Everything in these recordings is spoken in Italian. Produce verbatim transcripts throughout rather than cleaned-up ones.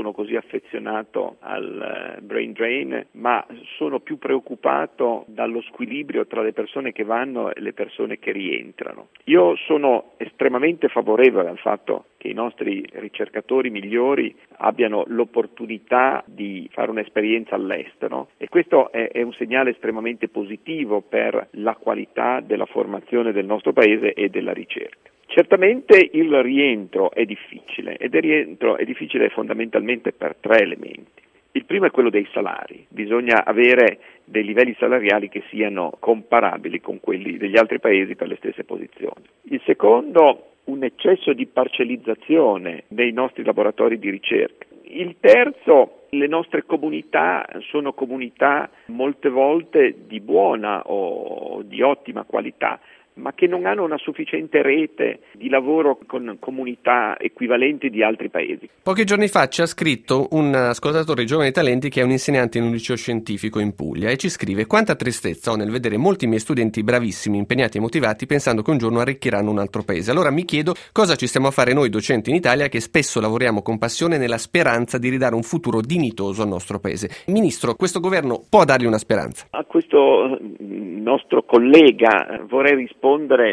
sono così affezionato al brain drain, ma sono più preoccupato dallo squilibrio tra le persone che vanno e le persone che rientrano. Io sono estremamente favorevole al fatto che i nostri ricercatori migliori abbiano l'opportunità di fare un'esperienza all'estero, e questo è, è un segnale estremamente positivo per la qualità della formazione del nostro Paese e della ricerca. Certamente il rientro è difficile, ed il rientro è difficile fondamentalmente per tre elementi. Il primo è quello dei salari. Bisogna avere dei livelli salariali che siano comparabili con quelli degli altri paesi per le stesse posizioni. Il secondo, un eccesso di parcellizzazione dei nostri laboratori di ricerca. Il terzo, le nostre comunità sono comunità molte volte di buona o di ottima qualità, ma che non hanno una sufficiente rete di lavoro con comunità equivalenti di altri paesi. Pochi giorni fa ci ha scritto un ascoltatore di Giovani Talenti che è un insegnante in un liceo scientifico in Puglia e ci scrive: quanta tristezza ho nel vedere molti miei studenti bravissimi, impegnati e motivati pensando che un giorno arricchiranno un altro paese. Allora mi chiedo cosa ci stiamo a fare noi docenti in Italia, che spesso lavoriamo con passione nella speranza di ridare un futuro dignitoso al nostro paese. Ministro, questo governo può dargli una speranza? A questo nostro collega vorrei rispondere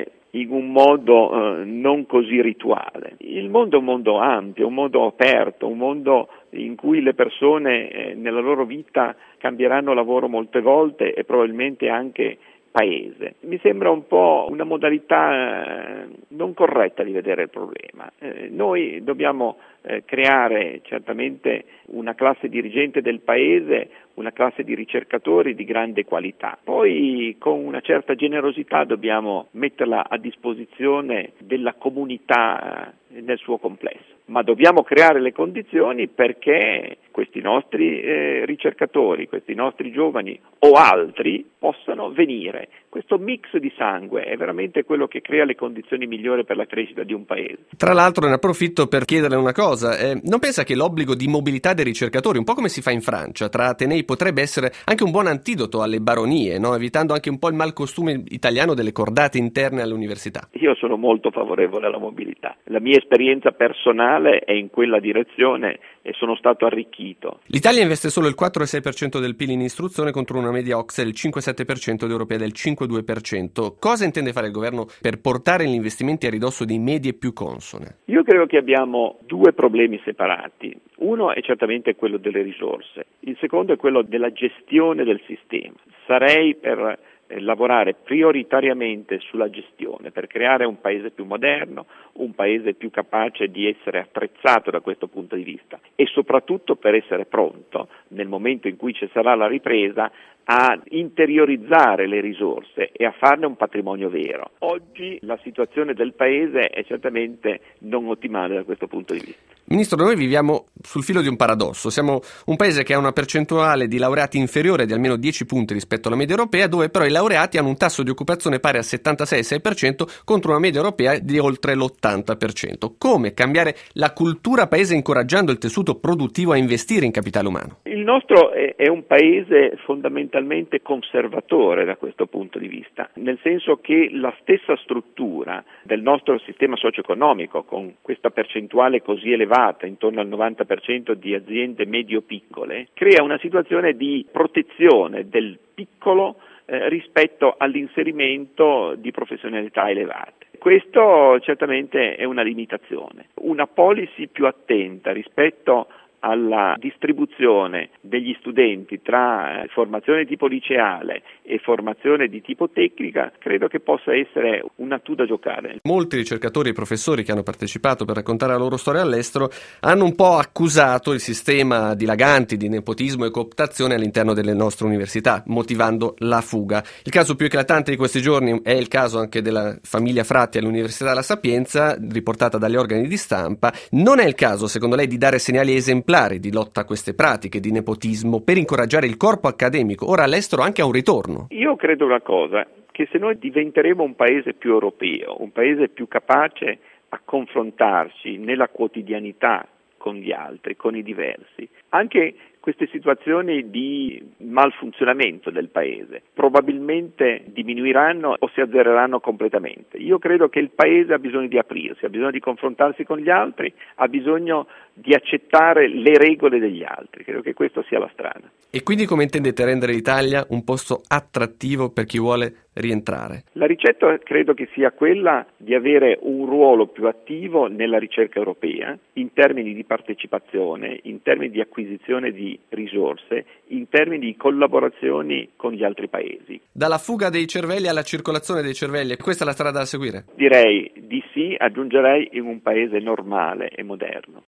in un modo eh, non così rituale. Il mondo è un mondo ampio, un mondo aperto, un mondo in cui le persone eh, nella loro vita cambieranno lavoro molte volte e probabilmente anche paese. Mi sembra un po' una modalità eh, non corretta di vedere il problema. Eh, noi dobbiamo eh, creare certamente una classe dirigente del paese, una classe di ricercatori di grande qualità. Poi con una certa generosità dobbiamo metterla a disposizione della comunità nel suo complesso. Ma dobbiamo creare le condizioni perché questi nostri eh, ricercatori, questi nostri giovani o altri possano venire. Questo mix di sangue è veramente quello che crea le condizioni migliori per la crescita di un paese. Tra l'altro ne approfitto per chiederle una cosa. Eh, non pensa che l'obbligo di mobilità dei ricercatori, un po' come si fa in Francia, tra atenei potrebbe essere anche un buon antidoto alle baronie, no? Evitando anche un po' il malcostume italiano delle cordate interne alle università? Io sono molto favorevole alla mobilità. La mia esperienza personale è in quella direzione e sono stato arricchito. L'Italia investe solo il quattro virgola sei per cento del P I L in istruzione contro una media O C S E del cinque virgola sette per cento ed europea del cinque virgola due per cento. Cosa intende fare il governo per portare gli investimenti a ridosso di medie più consone? Io credo che abbiamo due problemi separati. Uno è certamente quello delle risorse, il secondo è quello della gestione del sistema. Sarei per eh, lavorare prioritariamente sulla gestione, per creare un paese più moderno, un paese più capace di essere attrezzato da questo punto di vista e soprattutto per essere pronto nel momento in cui ci sarà la ripresa a interiorizzare le risorse e a farne un patrimonio vero. Oggi la situazione del paese è certamente non ottimale da questo punto di vista. Ministro, noi viviamo sul filo di un paradosso. Siamo un paese che ha una percentuale di laureati inferiore di almeno dieci punti rispetto alla media europea, dove però i laureati hanno un tasso di occupazione pari al settantasei virgola sei per cento contro una media europea di oltre l'ottanta per cento. Come cambiare la cultura paese incoraggiando il tessuto produttivo a investire in capitale umano? Il nostro è, è un paese fondamentalmente conservatore da questo punto di vista, nel senso che la stessa struttura del nostro sistema socio-economico, con questa percentuale così elevata, intorno al novanta per cento di aziende medio-piccole, crea una situazione di protezione del piccolo eh, rispetto all'inserimento di professionalità elevate. Questo certamente è una limitazione. Una policy più attenta rispetto alla distribuzione degli studenti tra formazione di tipo liceale e formazione di tipo tecnica credo che possa essere un attu da giocare. Molti ricercatori e professori che hanno partecipato per raccontare la loro storia all'estero hanno un po' accusato il sistema dilaganti di nepotismo e cooptazione all'interno delle nostre università, motivando la fuga. Il caso più eclatante di questi giorni è il caso anche della famiglia Fratti all'Università La Sapienza, riportata dagli organi di stampa. Non è il caso, secondo lei, di dare segnali esemplari di lotta a queste pratiche di nepotismo per incoraggiare il corpo accademico, ora all'estero, anche a un ritorno? Io credo una cosa, che se noi diventeremo un paese più europeo, un paese più capace a confrontarsi nella quotidianità con gli altri, con i diversi. Anche queste situazioni di malfunzionamento del paese probabilmente diminuiranno o si azzereranno completamente. Io credo che il paese ha bisogno di aprirsi, ha bisogno di confrontarsi con gli altri, ha bisogno di accettare le regole degli altri. Credo che questa sia la strada. E quindi come intendete rendere l'Italia un posto attrattivo per chi vuole rientrare? La ricetta credo che sia quella di avere un ruolo più attivo nella ricerca europea in termini di partecipazione, in termini di acquisizione di risorse, in termini di collaborazioni con gli altri paesi. Dalla fuga dei cervelli alla circolazione dei cervelli, questa è la strada da seguire? Direi di sì, aggiungerei in un paese normale e moderno.